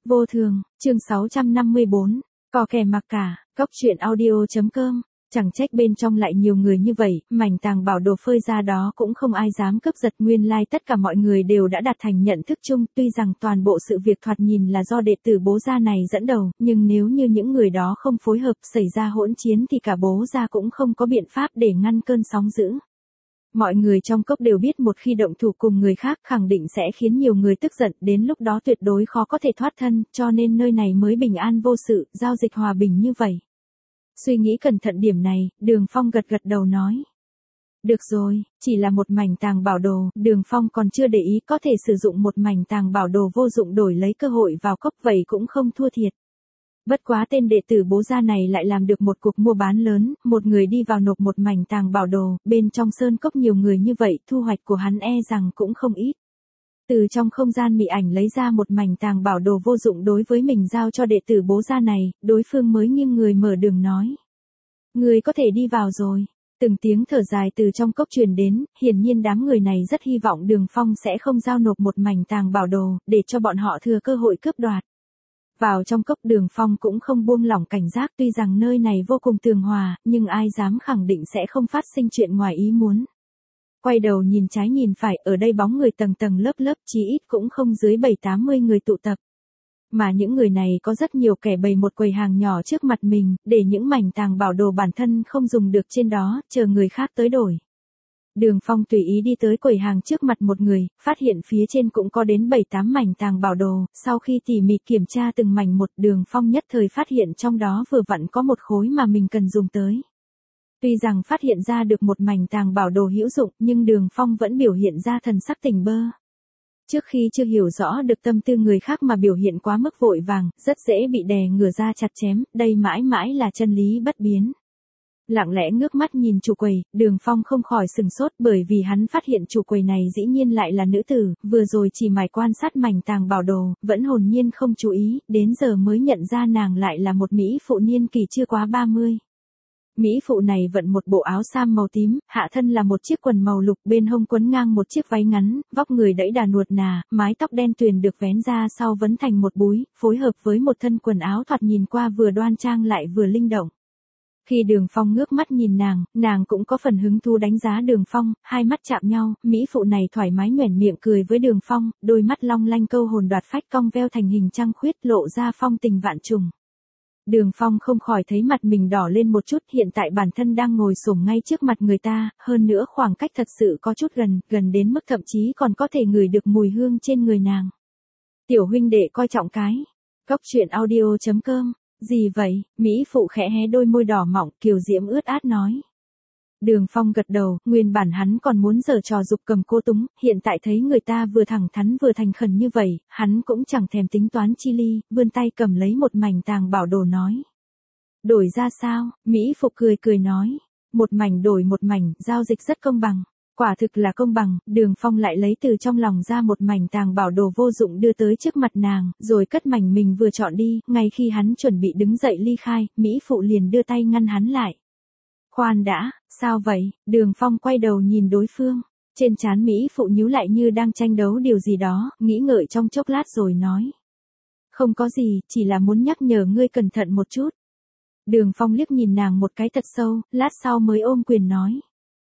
Vô thường, chương 654, có kẻ mặc cả, cóc truyện audio.com. Chẳng trách bên trong lại nhiều người như vậy, mảnh tàng bảo đồ phơi ra đó cũng không ai dám cướp giật, nguyên lai tất cả mọi người đều đã đạt thành nhận thức chung, tuy rằng toàn bộ sự việc thoạt nhìn là do đệ tử Bố gia này dẫn đầu, nhưng nếu như những người đó không phối hợp xảy ra hỗn chiến thì cả Bố gia cũng không có biện pháp để ngăn cơn sóng dữ. Mọi người trong cốc đều biết một khi động thủ cùng người khác khẳng định sẽ khiến nhiều người tức giận, đến lúc đó tuyệt đối khó có thể thoát thân, cho nên nơi này mới bình an vô sự, giao dịch hòa bình như vậy. Suy nghĩ cẩn thận điểm này, Đường Phong gật gật đầu nói. Được rồi, chỉ là một mảnh tàng bảo đồ, Đường Phong còn chưa để ý, có thể sử dụng một mảnh tàng bảo đồ vô dụng đổi lấy cơ hội vào cốc, vậy cũng không thua thiệt. Bất quá tên đệ tử Bố gia này lại làm được một cuộc mua bán lớn, một người đi vào nộp một mảnh tàng bảo đồ, bên trong sơn cốc nhiều người như vậy, thu hoạch của hắn e rằng cũng không ít. Từ trong không gian mị ảnh lấy ra một mảnh tàng bảo đồ vô dụng đối với mình giao cho đệ tử Bố gia này, đối phương mới nghiêng người mở đường nói. Người có thể đi vào rồi. Từng tiếng thở dài từ trong cốc truyền đến, hiển nhiên đám người này rất hy vọng Đường Phong sẽ không giao nộp một mảnh tàng bảo đồ, để cho bọn họ thừa cơ hội cướp đoạt. Vào trong cốc, Đường Phong cũng không buông lỏng cảnh giác, tuy rằng nơi này vô cùng tường hòa, nhưng ai dám khẳng định sẽ không phát sinh chuyện ngoài ý muốn. Quay đầu nhìn trái nhìn phải, ở đây bóng người tầng tầng lớp lớp, chí ít cũng không dưới 7-80 người tụ tập. Mà những người này có rất nhiều kẻ bày một quầy hàng nhỏ trước mặt mình, để những mảnh tàng bảo đồ bản thân không dùng được trên đó, chờ người khác tới đổi. Đường Phong tùy ý đi tới quầy hàng trước mặt một người, phát hiện phía trên cũng có đến 7-8 mảnh tàng bảo đồ, sau khi tỉ mỉ kiểm tra từng mảnh một, Đường Phong nhất thời phát hiện trong đó vừa vặn có một khối mà mình cần dùng tới. Tuy rằng phát hiện ra được một mảnh tàng bảo đồ hữu dụng, nhưng Đường Phong vẫn biểu hiện ra thần sắc tỉnh bơ. Trước khi chưa hiểu rõ được tâm tư người khác mà biểu hiện quá mức vội vàng, rất dễ bị đè ngửa ra chặt chém, đây mãi mãi là chân lý bất biến. Lặng lẽ ngước mắt nhìn chủ quầy, Đường Phong không khỏi sừng sốt bởi vì hắn phát hiện chủ quầy này dĩ nhiên lại là nữ tử, vừa rồi chỉ mải quan sát mảnh tàng bảo đồ, vẫn hồn nhiên không chú ý, đến giờ mới nhận ra nàng lại là một mỹ phụ niên kỳ chưa quá 30. Mỹ phụ này vận một bộ áo sam màu tím, hạ thân là một chiếc quần màu lục, bên hông quấn ngang một chiếc váy ngắn, vóc người đẫy đà nuột nà, mái tóc đen tuyền được vén ra sau vấn thành một búi, phối hợp với một thân quần áo thoạt nhìn qua vừa đoan trang lại vừa linh động. Khi Đường Phong ngước mắt nhìn nàng cũng có phần hứng thú đánh giá Đường Phong, hai mắt chạm nhau, mỹ phụ này thoải mái nhoẻn miệng cười với Đường Phong, đôi mắt long lanh câu hồn đoạt phách cong veo thành hình trăng khuyết lộ ra phong tình vạn trùng. Đường Phong không khỏi thấy mặt mình đỏ lên một chút, hiện tại bản thân đang ngồi xổm ngay trước mặt người ta, hơn nữa khoảng cách thật sự có chút gần đến mức thậm chí còn có thể ngửi được mùi hương trên người nàng. Tiểu huynh đệ coi trọng cái. Cóc truyện audio.com. Gì vậy? Mỹ phụ khẽ hé đôi môi đỏ mọng, kiều diễm ướt át nói. Đường Phong gật đầu, nguyên bản hắn còn muốn giở trò giục cầm cô túng, hiện tại thấy người ta vừa thẳng thắn vừa thành khẩn như vậy, hắn cũng chẳng thèm tính toán chi ly, vươn tay cầm lấy một mảnh tàng bảo đồ nói. Đổi ra sao? Mỹ phụ cười nói. Một mảnh đổi một mảnh, giao dịch rất công bằng. Quả thực là công bằng, Đường Phong lại lấy từ trong lòng ra một mảnh tàng bảo đồ vô dụng đưa tới trước mặt nàng, rồi cất mảnh mình vừa chọn đi, ngay khi hắn chuẩn bị đứng dậy ly khai, Mỹ phụ liền đưa tay ngăn hắn lại. Khoan đã, sao vậy? Đường Phong quay đầu nhìn đối phương, trên trán Mỹ phụ nhíu lại như đang tranh đấu điều gì đó, nghĩ ngợi trong chốc lát rồi nói. Không có gì, chỉ là muốn nhắc nhở ngươi cẩn thận một chút. Đường Phong liếc nhìn nàng một cái thật sâu, lát sau mới ôm quyền nói.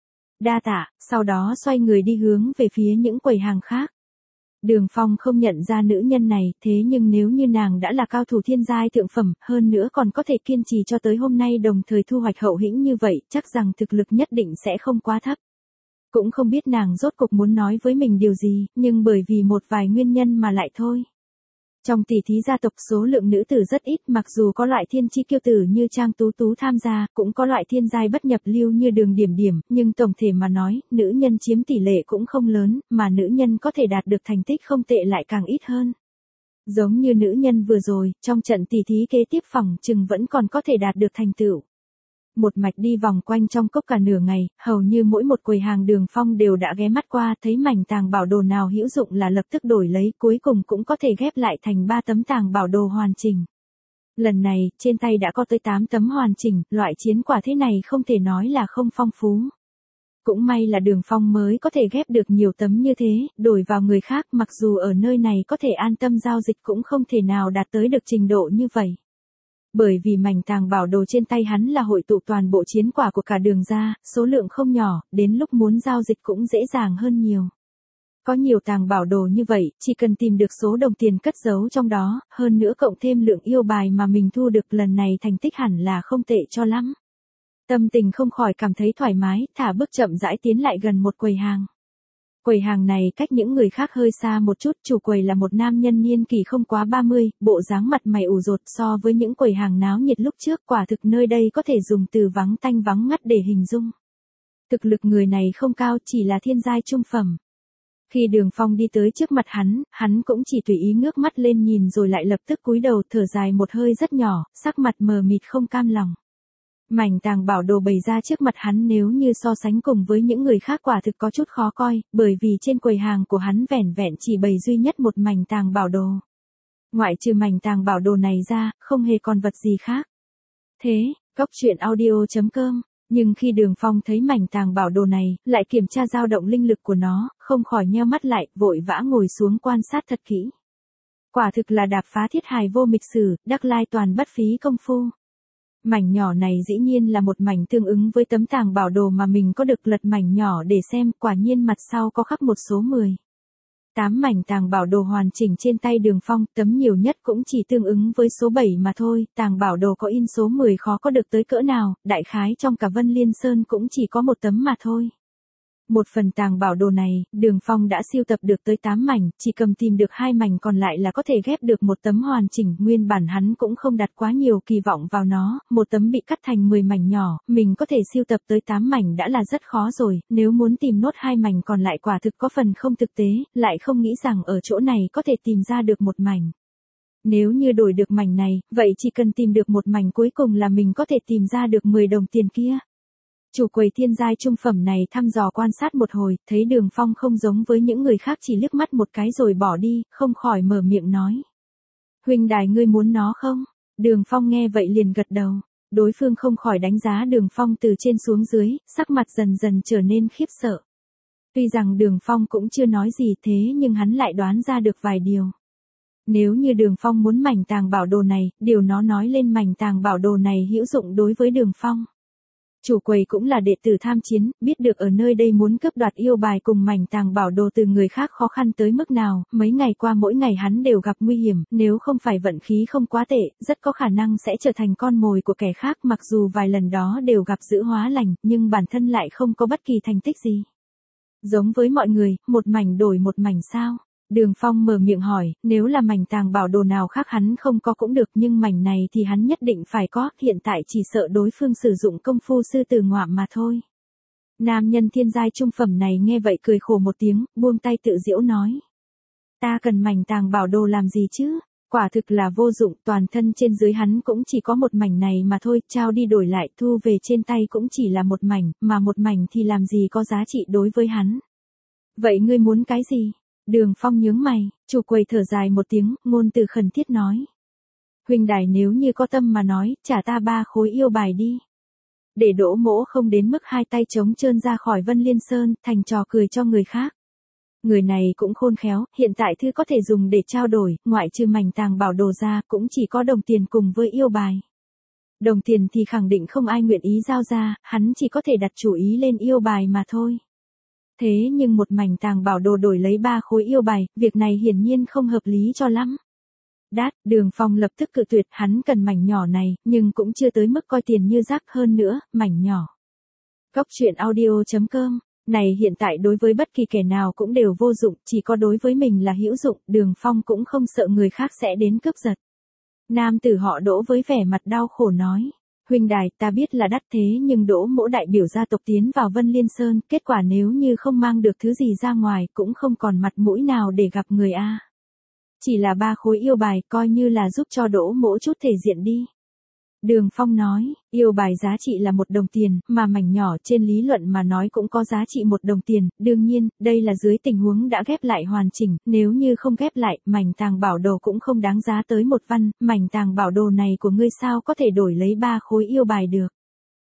Đa tạ, sau đó xoay người đi hướng về phía những quầy hàng khác. Đường Phong không nhận ra nữ nhân này, thế nhưng nếu như nàng đã là cao thủ thiên giai thượng phẩm, hơn nữa còn có thể kiên trì cho tới hôm nay đồng thời thu hoạch hậu hĩnh như vậy, chắc rằng thực lực nhất định sẽ không quá thấp. Cũng không biết nàng rốt cục muốn nói với mình điều gì, nhưng bởi vì một vài nguyên nhân mà lại thôi. Trong tỷ thí gia tộc số lượng nữ tử rất ít, mặc dù có loại thiên chi kiêu tử như Trang Tú Tú tham gia, cũng có loại thiên giai bất nhập lưu như Đường Điểm Điểm, nhưng tổng thể mà nói, nữ nhân chiếm tỷ lệ cũng không lớn, mà nữ nhân có thể đạt được thành tích không tệ lại càng ít hơn. Giống như nữ nhân vừa rồi, trong trận tỷ thí kế tiếp phỏng chừng vẫn còn có thể đạt được thành tựu. Một mạch đi vòng quanh trong cốc cả nửa ngày, hầu như mỗi một quầy hàng Đường Phong đều đã ghé mắt qua, thấy mảnh tàng bảo đồ nào hữu dụng là lập tức đổi lấy, cuối cùng cũng có thể ghép lại thành 3 tấm tàng bảo đồ hoàn chỉnh. Lần này, trên tay đã có tới 8 tấm hoàn chỉnh, loại chiến quả thế này không thể nói là không phong phú. Cũng may là Đường Phong mới có thể ghép được nhiều tấm như thế, đổi vào người khác mặc dù ở nơi này có thể an tâm giao dịch cũng không thể nào đạt tới được trình độ như vậy. Bởi vì mảnh tàng bảo đồ trên tay hắn là hội tụ toàn bộ chiến quả của cả Đường gia, số lượng không nhỏ, đến lúc muốn giao dịch cũng dễ dàng hơn nhiều. Có nhiều tàng bảo đồ như vậy, chỉ cần tìm được số đồng tiền cất giấu trong đó, hơn nữa cộng thêm lượng yêu bài mà mình thu được lần này thành tích hẳn là không tệ cho lắm. Tâm tình không khỏi cảm thấy thoải mái, thả bước chậm rãi tiến lại gần một quầy hàng. Quầy hàng này cách những người khác hơi xa một chút, chủ quầy là một nam nhân niên kỷ không quá 30, bộ dáng mặt mày ủ rột so với những quầy hàng náo nhiệt lúc trước, quả thực nơi đây có thể dùng từ vắng tanh vắng ngắt để hình dung. Thực lực người này không cao, chỉ là thiên giai trung phẩm. Khi Đường Phong đi tới trước mặt hắn cũng chỉ tùy ý ngước mắt lên nhìn rồi lại lập tức cúi đầu thở dài một hơi rất nhỏ, sắc mặt mờ mịt không cam lòng. Mảnh tàng bảo đồ bày ra trước mặt hắn nếu như so sánh cùng với những người khác quả thực có chút khó coi, bởi vì trên quầy hàng của hắn vẻn vẹn chỉ bày duy nhất một mảnh tàng bảo đồ. Ngoại trừ mảnh tàng bảo đồ này ra, không hề còn vật gì khác. Thế, Goctruyện.audio.com. Nhưng khi Đường Phong thấy mảnh tàng bảo đồ này, lại kiểm tra dao động linh lực của nó, không khỏi nheo mắt lại, vội vã ngồi xuống quan sát thật kỹ. Quả thực là đạp phá thiết hài vô mịch sử, đắc lai toàn bất phí công phu. Mảnh nhỏ này dĩ nhiên là một mảnh tương ứng với tấm tàng bảo đồ mà mình có được, lật mảnh nhỏ để xem, quả nhiên mặt sau có khắc một số 8 mảnh tàng bảo đồ hoàn chỉnh trên tay Đường Phong, tấm nhiều nhất cũng chỉ tương ứng với số 7 mà thôi, tàng bảo đồ có in số 10 khó có được tới cỡ nào, đại khái trong cả Vân Liên Sơn cũng chỉ có một tấm mà thôi. Một phần tàng bảo đồ này, Đường Phong đã sưu tập được tới 8 mảnh, chỉ cầm tìm được 2 mảnh còn lại là có thể ghép được một tấm hoàn chỉnh, nguyên bản hắn cũng không đặt quá nhiều kỳ vọng vào nó, một tấm bị cắt thành 10 mảnh nhỏ, mình có thể sưu tập tới 8 mảnh đã là rất khó rồi, nếu muốn tìm nốt 2 mảnh còn lại quả thực có phần không thực tế, lại không nghĩ rằng ở chỗ này có thể tìm ra được một mảnh. Nếu như đổi được mảnh này, vậy chỉ cần tìm được một mảnh cuối cùng là mình có thể tìm ra được 10 đồng tiền kia. Chủ quầy thiên giai trung phẩm này thăm dò quan sát một hồi, thấy Đường Phong không giống với những người khác chỉ liếc mắt một cái rồi bỏ đi, không khỏi mở miệng nói. Huynh đài ngươi muốn nó không? Đường Phong nghe vậy liền gật đầu. Đối phương không khỏi đánh giá Đường Phong từ trên xuống dưới, sắc mặt dần dần trở nên khiếp sợ. Tuy rằng Đường Phong cũng chưa nói gì thế nhưng hắn lại đoán ra được vài điều. Nếu như Đường Phong muốn mảnh tàng bảo đồ này, điều nó nói lên mảnh tàng bảo đồ này hữu dụng đối với Đường Phong. Chủ quầy cũng là đệ tử tham chiến, biết được ở nơi đây muốn cướp đoạt yêu bài cùng mảnh tàng bảo đồ từ người khác khó khăn tới mức nào, mấy ngày qua mỗi ngày hắn đều gặp nguy hiểm, nếu không phải vận khí không quá tệ, rất có khả năng sẽ trở thành con mồi của kẻ khác, mặc dù vài lần đó đều gặp giữ hóa lành, nhưng bản thân lại không có bất kỳ thành tích gì. Giống với mọi người, một mảnh đổi một mảnh sao? Đường Phong mở miệng hỏi, nếu là mảnh tàng bảo đồ nào khác hắn không có cũng được nhưng mảnh này thì hắn nhất định phải có, hiện tại chỉ sợ đối phương sử dụng công phu sư tử ngoạm mà thôi. Nam nhân thiên giai trung phẩm này nghe vậy cười khổ một tiếng, buông tay tự giễu nói. Ta cần mảnh tàng bảo đồ làm gì chứ? Quả thực là vô dụng, toàn thân trên dưới hắn cũng chỉ có một mảnh này mà thôi, trao đi đổi lại thu về trên tay cũng chỉ là một mảnh, mà một mảnh thì làm gì có giá trị đối với hắn. Vậy ngươi muốn cái gì? Đường Phong nhướng mày, chủ quầy thở dài một tiếng, ngôn từ khẩn thiết nói. Huynh đài nếu như có tâm mà nói, trả ta 3 khối yêu bài đi. Để Đỗ Mỗ không đến mức hai tay trống trơn ra khỏi Vân Liên Sơn, thành trò cười cho người khác. Người này cũng khôn khéo, hiện tại thư có thể dùng để trao đổi, ngoại trừ mảnh tàng bảo đồ ra, cũng chỉ có đồng tiền cùng với yêu bài. Đồng tiền thì khẳng định không ai nguyện ý giao ra, hắn chỉ có thể đặt chủ ý lên yêu bài mà thôi. Thế nhưng một mảnh tàng bảo đồ đổi lấy 3 khối yêu bài, việc này hiển nhiên không hợp lý cho lắm. Đường Phong lập tức cự tuyệt, hắn cần mảnh nhỏ này, nhưng cũng chưa tới mức coi tiền như rác, hơn nữa, mảnh nhỏ. Goctruyện.audio.com. Này hiện tại đối với bất kỳ kẻ nào cũng đều vô dụng, chỉ có đối với mình là hữu dụng, Đường Phong cũng không sợ người khác sẽ đến cướp giật. Nam tử họ Đỗ với vẻ mặt đau khổ nói. Huynh đài, ta biết là đắt thế nhưng Đỗ Mỗ đại biểu gia tộc tiến vào Vân Liên Sơn, kết quả nếu như không mang được thứ gì ra ngoài cũng không còn mặt mũi nào để gặp người a. Chỉ là 3 khối yêu bài, coi như là giúp cho Đỗ Mỗ chút thể diện đi. Đường Phong nói, yêu bài giá trị là 1 đồng tiền, mà mảnh nhỏ trên lý luận mà nói cũng có giá trị 1 đồng tiền, đương nhiên, đây là dưới tình huống đã ghép lại hoàn chỉnh, nếu như không ghép lại, mảnh tàng bảo đồ cũng không đáng giá tới 1 văn, mảnh tàng bảo đồ này của ngươi sao có thể đổi lấy 3 khối yêu bài được.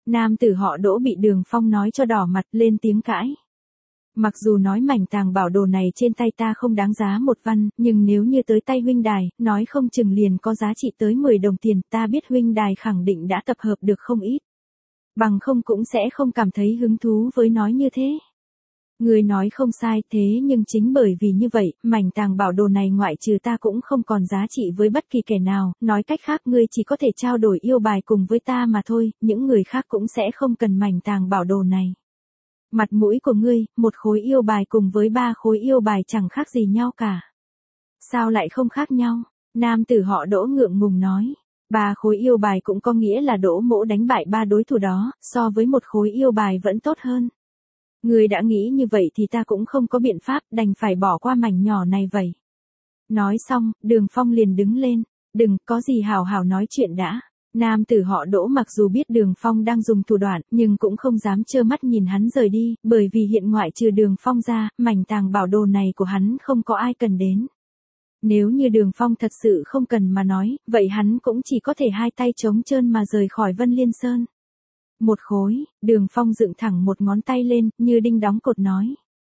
Nam tử họ Đỗ bị Đường Phong nói cho đỏ mặt lên tiếng cãi. Mặc dù nói mảnh tàng bảo đồ này trên tay ta không đáng giá một văn, nhưng nếu như tới tay huynh đài, nói không chừng liền có giá trị tới 10 đồng tiền, ta biết huynh đài khẳng định đã tập hợp được không ít. Bằng không cũng sẽ không cảm thấy hứng thú với nói như thế. Người nói không sai, thế nhưng chính bởi vì như vậy, mảnh tàng bảo đồ này ngoại trừ ta cũng không còn giá trị với bất kỳ kẻ nào, nói cách khác ngươi chỉ có thể trao đổi yêu bài cùng với ta mà thôi, những người khác cũng sẽ không cần mảnh tàng bảo đồ này. Mặt mũi của ngươi, một khối yêu bài cùng với 3 khối yêu bài chẳng khác gì nhau cả. Sao lại không khác nhau? Nam tử họ Đỗ ngượng ngùng nói. 3 khối yêu bài cũng có nghĩa là Đỗ Mỗ đánh bại 3 đối thủ đó, so với một khối yêu bài vẫn tốt hơn. Ngươi đã nghĩ như vậy thì ta cũng không có biện pháp, đành phải bỏ qua mảnh nhỏ này vậy. Nói xong, Đường Phong liền đứng lên. Đừng, có gì hào hào nói chuyện đã. Nam tử họ Đỗ mặc dù biết Đường Phong đang dùng thủ đoạn, nhưng cũng không dám trơ mắt nhìn hắn rời đi, bởi vì hiện ngoại trừ Đường Phong ra, mảnh tàng bảo đồ này của hắn không có ai cần đến. Nếu như Đường Phong thật sự không cần mà nói, vậy hắn cũng chỉ có thể hai tay trống trơn mà rời khỏi Vân Liên Sơn. Một khối, Đường Phong dựng thẳng một ngón tay lên, như đinh đóng cột nói.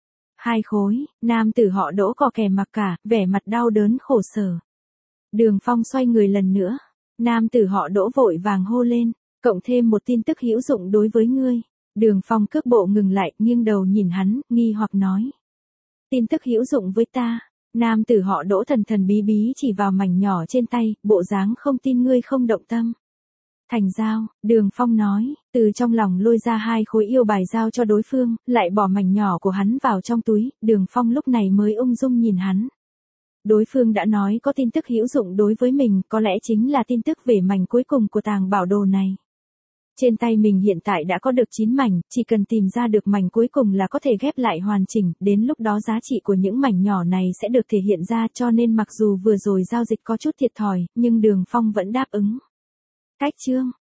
2 khối, nam tử họ Đỗ cò kè mặc cả, vẻ mặt đau đớn khổ sở. Đường Phong xoay người lần nữa. Nam tử họ Đỗ vội vàng hô lên, cộng thêm một tin tức hữu dụng đối với ngươi. Đường Phong cước bộ ngừng lại, nghiêng đầu nhìn hắn, nghi hoặc nói. Tin tức hữu dụng với ta. Nam tử họ Đỗ thần thần bí bí chỉ vào mảnh nhỏ trên tay, bộ dáng không tin ngươi không động tâm. Thành giao, Đường Phong nói, từ trong lòng lôi ra 2 khối yêu bài giao cho đối phương, lại bỏ mảnh nhỏ của hắn vào trong túi, Đường Phong lúc này mới ung dung nhìn hắn. Đối phương đã nói có tin tức hữu dụng đối với mình, có lẽ chính là tin tức về mảnh cuối cùng của tàng bảo đồ này. Trên tay mình hiện tại đã có được 9 mảnh, chỉ cần tìm ra được mảnh cuối cùng là có thể ghép lại hoàn chỉnh, đến lúc đó giá trị của những mảnh nhỏ này sẽ được thể hiện ra, cho nên mặc dù vừa rồi giao dịch có chút thiệt thòi, nhưng Đường Phong vẫn đáp ứng. Cách chương